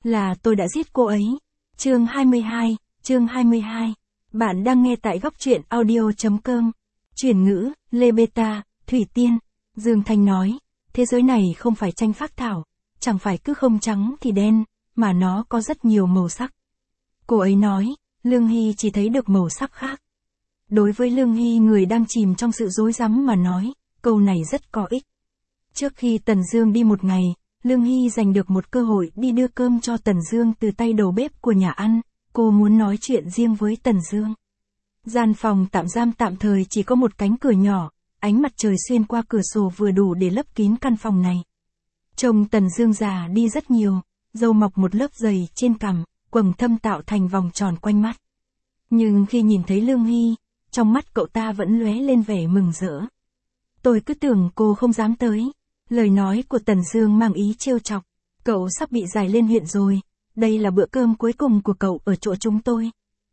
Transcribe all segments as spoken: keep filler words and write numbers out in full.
là tôi đã giết cô ấy. Chương hai mươi hai, chương hai mươi hai. Bạn đang nghe tại góc truyện audio.com. Chuyển ngữ, Lê Beta, Thủy Tiên. Dương Thanh nói, thế giới này không phải tranh phác thảo, chẳng phải cứ không trắng thì đen, mà nó có rất nhiều màu sắc. Cô ấy nói, Lương Hy chỉ thấy được màu sắc khác. Đối với Lương Hy, người đang chìm trong sự rối rắm mà nói, câu này rất có ích. Trước khi Tần Dương đi một ngày, Lương Hy giành được một cơ hội đi đưa cơm cho Tần Dương từ tay đầu bếp của nhà ăn, cô muốn nói chuyện riêng với Tần Dương. Gian phòng tạm giam tạm thời chỉ có một cánh cửa nhỏ, ánh mặt trời xuyên qua cửa sổ vừa đủ để lấp kín căn phòng này. Trông Tần Dương già đi rất nhiều, râu mọc một lớp dày trên cằm, quầng thâm tạo thành vòng tròn quanh mắt. Nhưng khi nhìn thấy Lương Hy, trong mắt cậu ta vẫn lóe lên vẻ mừng rỡ. Tôi cứ tưởng cô không dám tới. Lời nói của Tần Dương mang ý trêu chọc. Cậu sắp bị giải lên huyện rồi, đây là bữa cơm cuối cùng của cậu ở chỗ chúng tôi.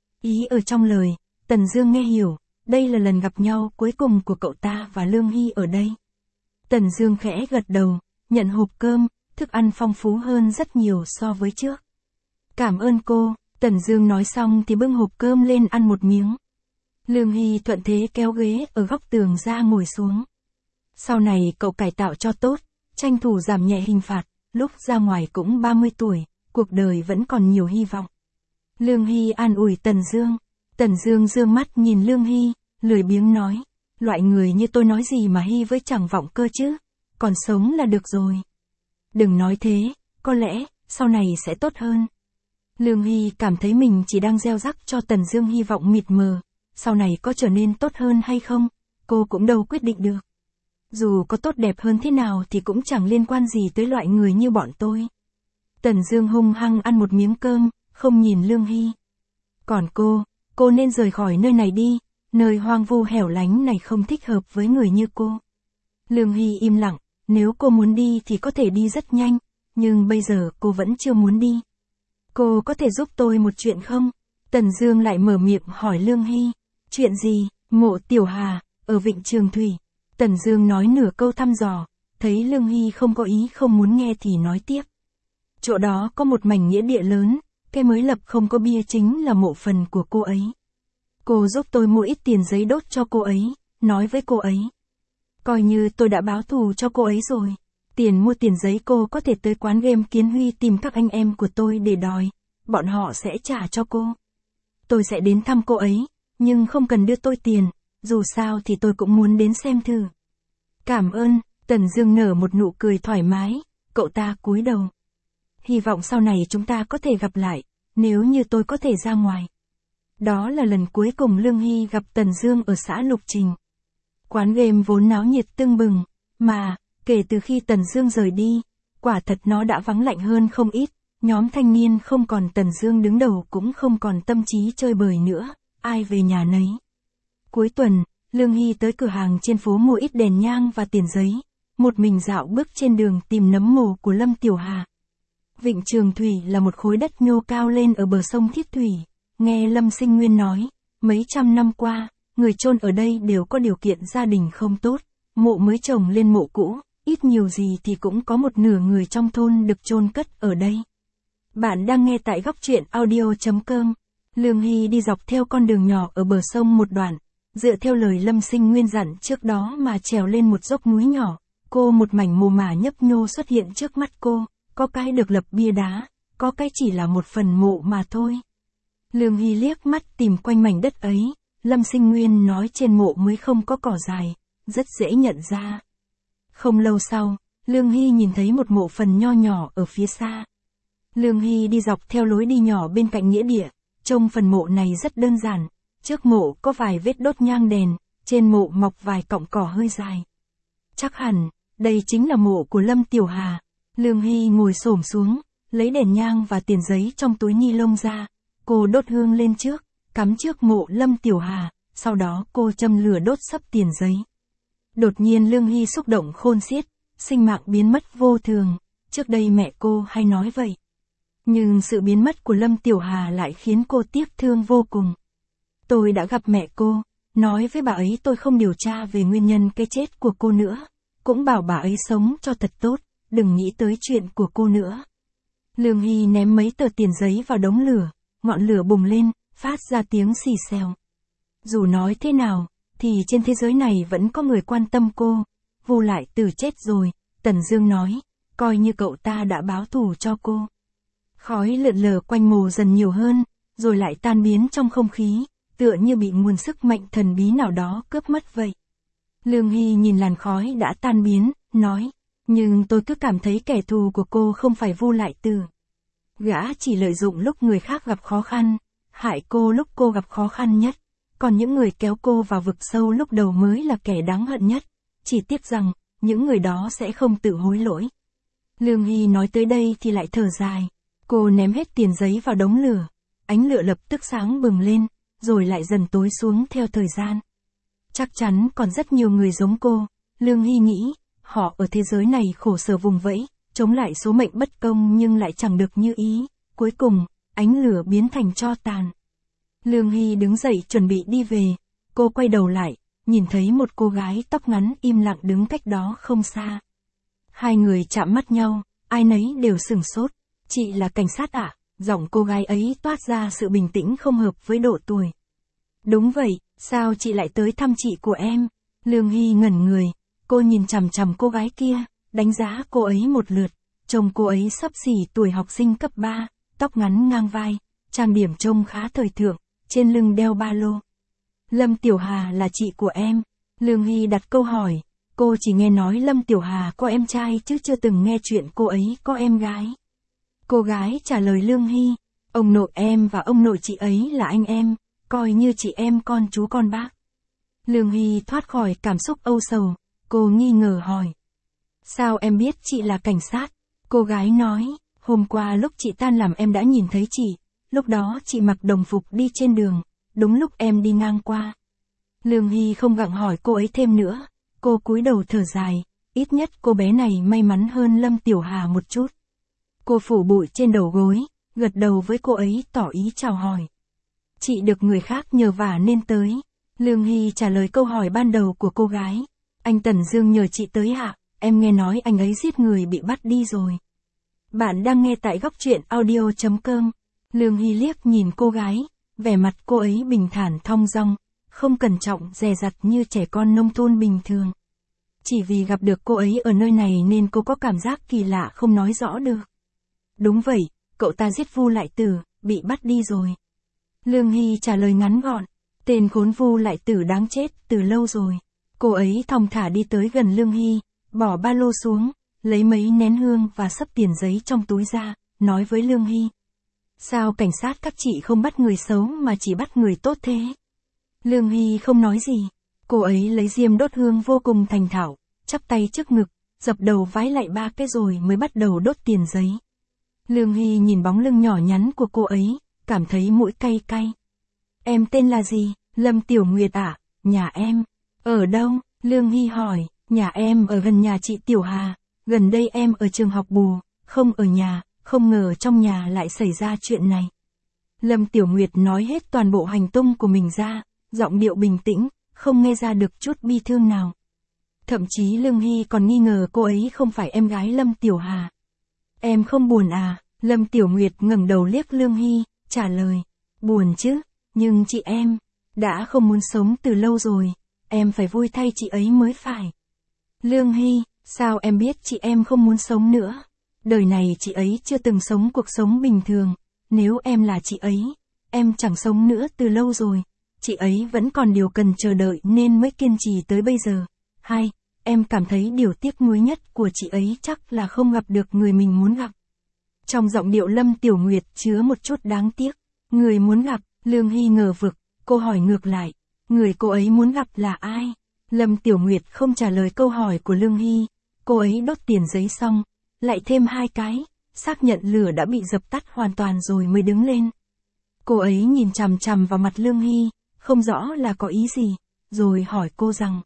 Ý ở trong lời, Tần Dương nghe hiểu, đây là lần gặp nhau cuối cùng của cậu ta và Lương Hy ở đây. Tần Dương khẽ gật đầu, nhận hộp cơm, thức ăn phong phú hơn rất nhiều so với trước. Cảm ơn cô, Tần Dương nói xong thì bưng hộp cơm lên ăn một miếng. Lương Hy thuận thế kéo ghế ở góc tường ra ngồi xuống. Sau này cậu cải tạo cho tốt, tranh thủ giảm nhẹ hình phạt, lúc ra ngoài cũng ba mươi tuổi, cuộc đời vẫn còn nhiều hy vọng. Lương Hy an ủi Tần Dương. Tần Dương dương mắt nhìn Lương Hy, lười biếng nói, loại người như tôi nói gì mà hy với chẳng vọng cơ chứ, còn sống là được rồi. Đừng nói thế, có lẽ, sau này sẽ tốt hơn. Lương Hy cảm thấy mình chỉ đang gieo rắc cho Tần Dương hy vọng mịt mờ, sau này có trở nên tốt hơn hay không, cô cũng đâu quyết định được. Dù có tốt đẹp hơn thế nào thì cũng chẳng liên quan gì tới loại người như bọn tôi. Tần Dương hung hăng ăn một miếng cơm, không nhìn Lương Hy. Còn cô, cô nên rời khỏi nơi này đi, nơi hoang vu hẻo lánh này không thích hợp với người như cô. Lương Hy im lặng, nếu cô muốn đi thì có thể đi rất nhanh, nhưng bây giờ cô vẫn chưa muốn đi. Cô có thể giúp tôi một chuyện không? Tần Dương lại mở miệng hỏi Lương Hy. Chuyện gì? Mộ Tiểu Hà, ở Vịnh Trường Thủy. Tần Dương nói nửa câu thăm dò, thấy Lương Hy không có ý không muốn nghe thì nói tiếp. Chỗ đó có một mảnh nghĩa địa lớn, cái mới lập không có bia chính là mộ phần của cô ấy. Cô giúp tôi mua ít tiền giấy đốt cho cô ấy, nói với cô ấy. Coi như tôi đã báo thù cho cô ấy rồi. Tiền mua tiền giấy cô có thể tới quán game Kiến Huy tìm các anh em của tôi để đòi, bọn họ sẽ trả cho cô. Tôi sẽ đến thăm cô ấy, nhưng không cần đưa tôi tiền, dù sao thì tôi cũng muốn đến xem thử. Cảm ơn, Tần Dương nở một nụ cười thoải mái, cậu ta cúi đầu. Hy vọng sau này chúng ta có thể gặp lại, nếu như tôi có thể ra ngoài. Đó là lần cuối cùng Lương Hy gặp Tần Dương ở xã Lục Trình. Quán game vốn náo nhiệt tưng bừng, mà, kể từ khi Tần Dương rời đi, quả thật nó đã vắng lạnh hơn không ít, nhóm thanh niên không còn Tần Dương đứng đầu cũng không còn tâm trí chơi bời nữa, ai về nhà nấy. Cuối tuần, Lương Hy tới cửa hàng trên phố mua ít đèn nhang và tiền giấy, một mình dạo bước trên đường tìm nấm mồ của Lâm Tiểu Hà. Vịnh Trường Thủy là một khối đất nhô cao lên ở bờ sông Thiết Thủy, nghe Lâm Sinh Nguyên nói, mấy trăm năm qua, người chôn ở đây đều có điều kiện gia đình không tốt, mộ mới trồng lên mộ cũ, ít nhiều gì thì cũng có một nửa người trong thôn được chôn cất ở đây. Bạn đang nghe tại góc truyện audio.com. Lương Hy đi dọc theo con đường nhỏ ở bờ sông một đoạn, dựa theo lời Lâm Sinh Nguyên dặn trước đó mà trèo lên một dốc núi nhỏ, cô một mảnh mồ mả nhấp nhô xuất hiện trước mắt cô, có cái được lập bia đá, có cái chỉ là một phần mộ mà thôi. Lương Hy liếc mắt tìm quanh mảnh đất ấy, Lâm Sinh Nguyên nói trên mộ mới không có cỏ dài, rất dễ nhận ra. Không lâu sau, Lương Hy nhìn thấy một mộ phần nho nhỏ ở phía xa. Lương Hy đi dọc theo lối đi nhỏ bên cạnh nghĩa địa, trông phần mộ này rất đơn giản, trước mộ có vài vết đốt nhang đèn, trên mộ mọc vài cọng cỏ hơi dài. Chắc hẳn, đây chính là mộ của Lâm Tiểu Hà. Lương Hy ngồi xổm xuống, lấy đèn nhang và tiền giấy trong túi ni lông ra, cô đốt hương lên trước, cắm trước mộ Lâm Tiểu Hà, sau đó cô châm lửa đốt sấp tiền giấy. Đột nhiên Lương Hy xúc động khôn xiết, sinh mạng biến mất vô thường, trước đây mẹ cô hay nói vậy. Nhưng sự biến mất của Lâm Tiểu Hà lại khiến cô tiếc thương vô cùng. Tôi đã gặp mẹ cô, nói với bà ấy tôi không điều tra về nguyên nhân cái chết của cô nữa, cũng bảo bà ấy sống cho thật tốt, đừng nghĩ tới chuyện của cô nữa. Lương Hy ném mấy tờ tiền giấy vào đống lửa, ngọn lửa bùng lên, phát ra tiếng xì xèo. Dù nói thế nào, thì trên thế giới này vẫn có người quan tâm cô. Vu Lại Tử chết rồi, Tần Dương nói, coi như cậu ta đã báo thù cho cô. Khói lượn lờ quanh mồ dần nhiều hơn, rồi lại tan biến trong không khí, tựa như bị nguồn sức mạnh thần bí nào đó cướp mất vậy. Lương Hy nhìn làn khói đã tan biến, nói, nhưng tôi cứ cảm thấy kẻ thù của cô không phải Vu Lại Tử. Gã chỉ lợi dụng lúc người khác gặp khó khăn, hại cô lúc cô gặp khó khăn nhất, còn những người kéo cô vào vực sâu lúc đầu mới là kẻ đáng hận nhất, chỉ tiếc rằng, những người đó sẽ không tự hối lỗi. Lương Hy nói tới đây thì lại thở dài, cô ném hết tiền giấy vào đống lửa, ánh lửa lập tức sáng bừng lên, rồi lại dần tối xuống theo thời gian. Chắc chắn còn rất nhiều người giống cô, Lương Hy nghĩ, họ ở thế giới này khổ sở vùng vẫy, chống lại số mệnh bất công nhưng lại chẳng được như ý, cuối cùng, ánh lửa biến thành tro tàn. Lương Hy đứng dậy chuẩn bị đi về, cô quay đầu lại, nhìn thấy một cô gái tóc ngắn im lặng đứng cách đó không xa. Hai người chạm mắt nhau, ai nấy đều sửng sốt, chị là cảnh sát ạ, à? Giọng cô gái ấy toát ra sự bình tĩnh không hợp với độ tuổi. Đúng vậy, sao chị lại tới thăm chị của em? Lương Hy ngẩn người, cô nhìn chằm chằm cô gái kia, đánh giá cô ấy một lượt, trông cô ấy xấp xỉ tuổi học sinh cấp ba, tóc ngắn ngang vai, trang điểm trông khá thời thượng, trên lưng đeo ba lô. Lâm Tiểu Hà là chị của em. Lương Hy đặt câu hỏi, cô chỉ nghe nói Lâm Tiểu Hà có em trai chứ chưa từng nghe chuyện cô ấy có em gái. Cô gái trả lời Lương Hy, ông nội em và ông nội chị ấy là anh em, coi như chị em con chú con bác. Lương Hy thoát khỏi cảm xúc âu sầu, cô nghi ngờ hỏi. Sao em biết chị là cảnh sát? Cô gái nói, hôm qua lúc chị tan làm em đã nhìn thấy chị, lúc đó chị mặc đồng phục đi trên đường, đúng lúc em đi ngang qua. Lương Hy không gặng hỏi cô ấy thêm nữa, cô cúi đầu thở dài, ít nhất cô bé này may mắn hơn Lâm Tiểu Hà một chút. Cô phủ bụi trên đầu gối, gật đầu với cô ấy tỏ ý chào hỏi. Chị được người khác nhờ vả nên tới. Lương Hy trả lời câu hỏi ban đầu của cô gái. Anh Tần Dương nhờ chị tới ạ, em nghe nói anh ấy giết người bị bắt đi rồi. Bạn đang nghe tại góc truyện audio chấm com. Lương Hy liếc nhìn cô gái, vẻ mặt cô ấy bình thản thong dong, không cẩn trọng dè dặt như trẻ con nông thôn bình thường. Chỉ vì gặp được cô ấy ở nơi này nên cô có cảm giác kỳ lạ không nói rõ được. Đúng vậy, cậu ta giết Vu Lại Tử, bị bắt đi rồi. Lương Hy trả lời ngắn gọn, tên khốn Vu Lại Tử đáng chết từ lâu rồi. Cô ấy thong thả đi tới gần Lương Hy, bỏ ba lô xuống, lấy mấy nén hương và xấp tiền giấy trong túi ra, nói với Lương Hy. Sao cảnh sát các chị không bắt người xấu mà chỉ bắt người tốt thế? Lương Hy không nói gì, cô ấy lấy diêm đốt hương vô cùng thành thạo, chắp tay trước ngực, dập đầu vái lạy ba cái rồi mới bắt đầu đốt tiền giấy. Lương Hy nhìn bóng lưng nhỏ nhắn của cô ấy, cảm thấy mũi cay cay. Em tên là gì? Lâm Tiểu Nguyệt à? Nhà em? Ở đâu? Lương Hy hỏi, nhà em ở gần nhà chị Tiểu Hà, gần đây em ở trường học bù, không ở nhà, không ngờ trong nhà lại xảy ra chuyện này. Lâm Tiểu Nguyệt nói hết toàn bộ hành tung của mình ra, giọng điệu bình tĩnh, không nghe ra được chút bi thương nào. Thậm chí Lương Hy còn nghi ngờ cô ấy không phải em gái Lâm Tiểu Hà. Em không buồn à? Lâm Tiểu Nguyệt ngẩng đầu liếc Lương Hy, trả lời, buồn chứ, nhưng chị em, đã không muốn sống từ lâu rồi, em phải vui thay chị ấy mới phải. Lương Hy, sao em biết chị em không muốn sống nữa? Đời này chị ấy chưa từng sống cuộc sống bình thường, nếu em là chị ấy, em chẳng sống nữa từ lâu rồi, chị ấy vẫn còn điều cần chờ đợi nên mới kiên trì tới bây giờ. Hai, em cảm thấy điều tiếc nuối nhất của chị ấy chắc là không gặp được người mình muốn gặp. Trong giọng điệu Lâm Tiểu Nguyệt chứa một chút đáng tiếc. Người muốn gặp, Lương Hy ngờ vực, cô hỏi ngược lại, người cô ấy muốn gặp là ai? Lâm Tiểu Nguyệt không trả lời câu hỏi của Lương Hy, cô ấy đốt tiền giấy xong, lại thêm hai cái, xác nhận lửa đã bị dập tắt hoàn toàn rồi mới đứng lên. Cô ấy nhìn chằm chằm vào mặt Lương Hy, không rõ là có ý gì, rồi hỏi cô rằng,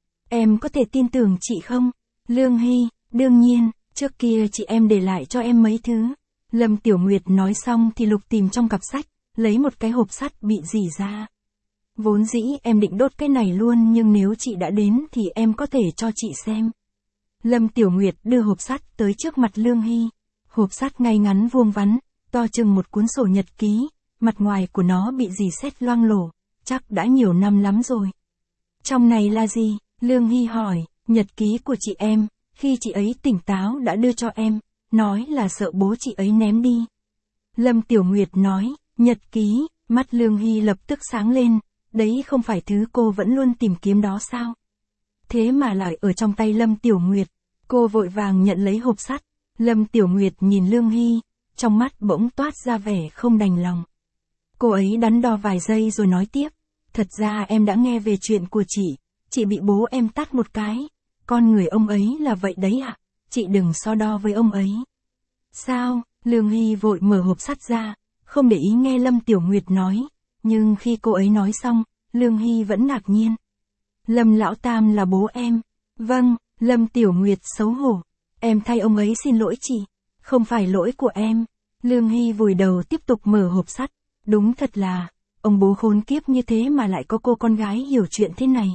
em có thể tin tưởng chị không? Lương Hy, đương nhiên, trước kia chị em để lại cho em mấy thứ. Lâm Tiểu Nguyệt nói xong thì lục tìm trong cặp sách, lấy một cái hộp sắt bị rỉ ra. Vốn dĩ em định đốt cái này luôn nhưng nếu chị đã đến thì em có thể cho chị xem. Lâm Tiểu Nguyệt đưa hộp sắt tới trước mặt Lương Hy. Hộp sắt ngay ngắn vuông vắn, to chừng một cuốn sổ nhật ký, mặt ngoài của nó bị rỉ sét loang lổ, chắc đã nhiều năm lắm rồi. Trong này là gì? Lương Hy hỏi. Nhật ký của chị em, khi chị ấy tỉnh táo đã đưa cho em, nói là sợ bố chị ấy ném đi. Lâm Tiểu Nguyệt nói. Nhật ký, mắt Lương Hy lập tức sáng lên, đấy không phải thứ cô vẫn luôn tìm kiếm đó sao? Thế mà lại ở trong tay Lâm Tiểu Nguyệt. Cô vội vàng nhận lấy hộp sắt. Lâm Tiểu Nguyệt nhìn Lương Hy, trong mắt bỗng toát ra vẻ không đành lòng. Cô ấy đắn đo vài giây rồi nói tiếp. Thật ra em đã nghe về chuyện của chị, chị bị bố em tát một cái. Con người ông ấy là vậy đấy ạ, chị đừng so đo với ông ấy. Sao? Lương Hy vội mở hộp sắt ra, không để ý nghe Lâm Tiểu Nguyệt nói, nhưng khi cô ấy nói xong, Lương Hy vẫn ngạc nhiên. Lâm Lão Tam là bố em. Vâng, Lâm Tiểu Nguyệt xấu hổ. Em thay ông ấy xin lỗi chị. Không phải lỗi của em. Lương Hy vùi đầu tiếp tục mở hộp sắt. Đúng thật là, ông bố khốn kiếp như thế mà lại có cô con gái hiểu chuyện thế này.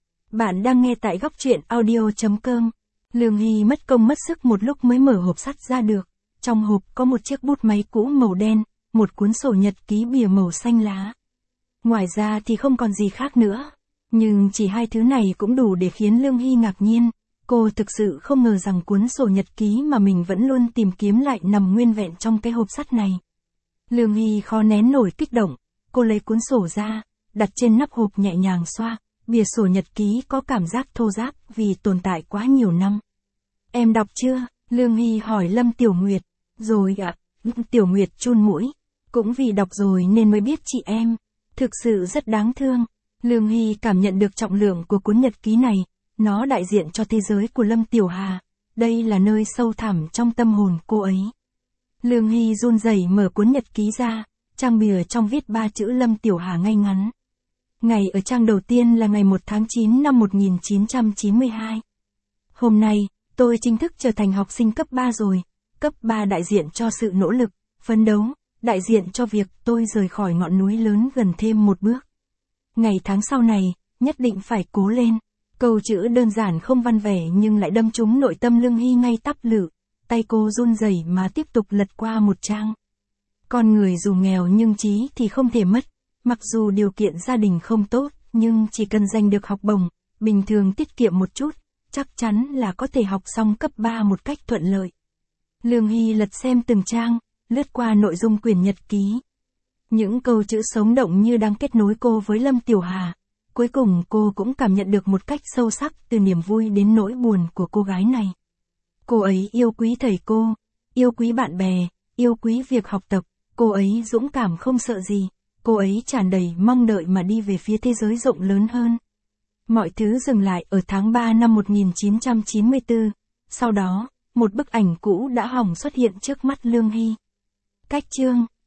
Bạn đang nghe tại góc truyện audio chấm com. Lương Hy mất công mất sức một lúc mới mở hộp sắt ra được. Trong hộp có một chiếc bút máy cũ màu đen, một cuốn sổ nhật ký bìa màu xanh lá. Ngoài ra thì không còn gì khác nữa. Nhưng chỉ hai thứ này cũng đủ để khiến Lương Hy ngạc nhiên. Cô thực sự không ngờ rằng cuốn sổ nhật ký mà mình vẫn luôn tìm kiếm lại nằm nguyên vẹn trong cái hộp sắt này. Lương Hy khó nén nổi kích động. Cô lấy cuốn sổ ra, đặt trên nắp hộp nhẹ nhàng xoa. Bìa sổ nhật ký có cảm giác thô ráp vì tồn tại quá nhiều năm. Em đọc chưa? Lương Hy hỏi Lâm Tiểu Nguyệt. Rồi ạ. À? Tiểu Nguyệt chun mũi. Cũng vì đọc rồi nên mới biết chị em. Thực sự rất đáng thương. Lương Hy cảm nhận được trọng lượng của cuốn nhật ký này. Nó đại diện cho thế giới của Lâm Tiểu Hà. Đây là nơi sâu thẳm trong tâm hồn cô ấy. Lương Hy run rẩy mở cuốn nhật ký ra. Trang bìa trong viết ba chữ Lâm Tiểu Hà ngay ngắn. Ngày ở trang đầu tiên là ngày một tháng chín năm một nghìn chín trăm chín mươi hai. Hôm nay, tôi chính thức trở thành học sinh cấp ba rồi. Cấp ba đại diện cho sự nỗ lực, phấn đấu, đại diện cho việc tôi rời khỏi ngọn núi lớn gần thêm một bước. Ngày tháng sau này, nhất định phải cố lên. Câu chữ đơn giản không văn vẻ nhưng lại đâm trúng nội tâm Lương Hy ngay tắp lự. Tay cô run rẩy mà tiếp tục lật qua một trang. Con người dù nghèo nhưng trí thì không thể mất. Mặc dù điều kiện gia đình không tốt, nhưng chỉ cần giành được học bổng, bình thường tiết kiệm một chút, chắc chắn là có thể học xong cấp ba một cách thuận lợi. Lương Hy lật xem từng trang, lướt qua nội dung quyển nhật ký. Những câu chữ sống động như đang kết nối cô với Lâm Tiểu Hà. Cuối cùng cô cũng cảm nhận được một cách sâu sắc từ niềm vui đến nỗi buồn của cô gái này. Cô ấy yêu quý thầy cô, yêu quý bạn bè, yêu quý việc học tập, cô ấy dũng cảm không sợ gì. Cô ấy tràn đầy mong đợi mà đi về phía thế giới rộng lớn hơn. Mọi thứ dừng lại ở tháng ba năm một nghìn chín trăm chín mươi tư. Sau đó, một bức ảnh cũ đã hỏng xuất hiện trước mắt Lương Hy. Cách chương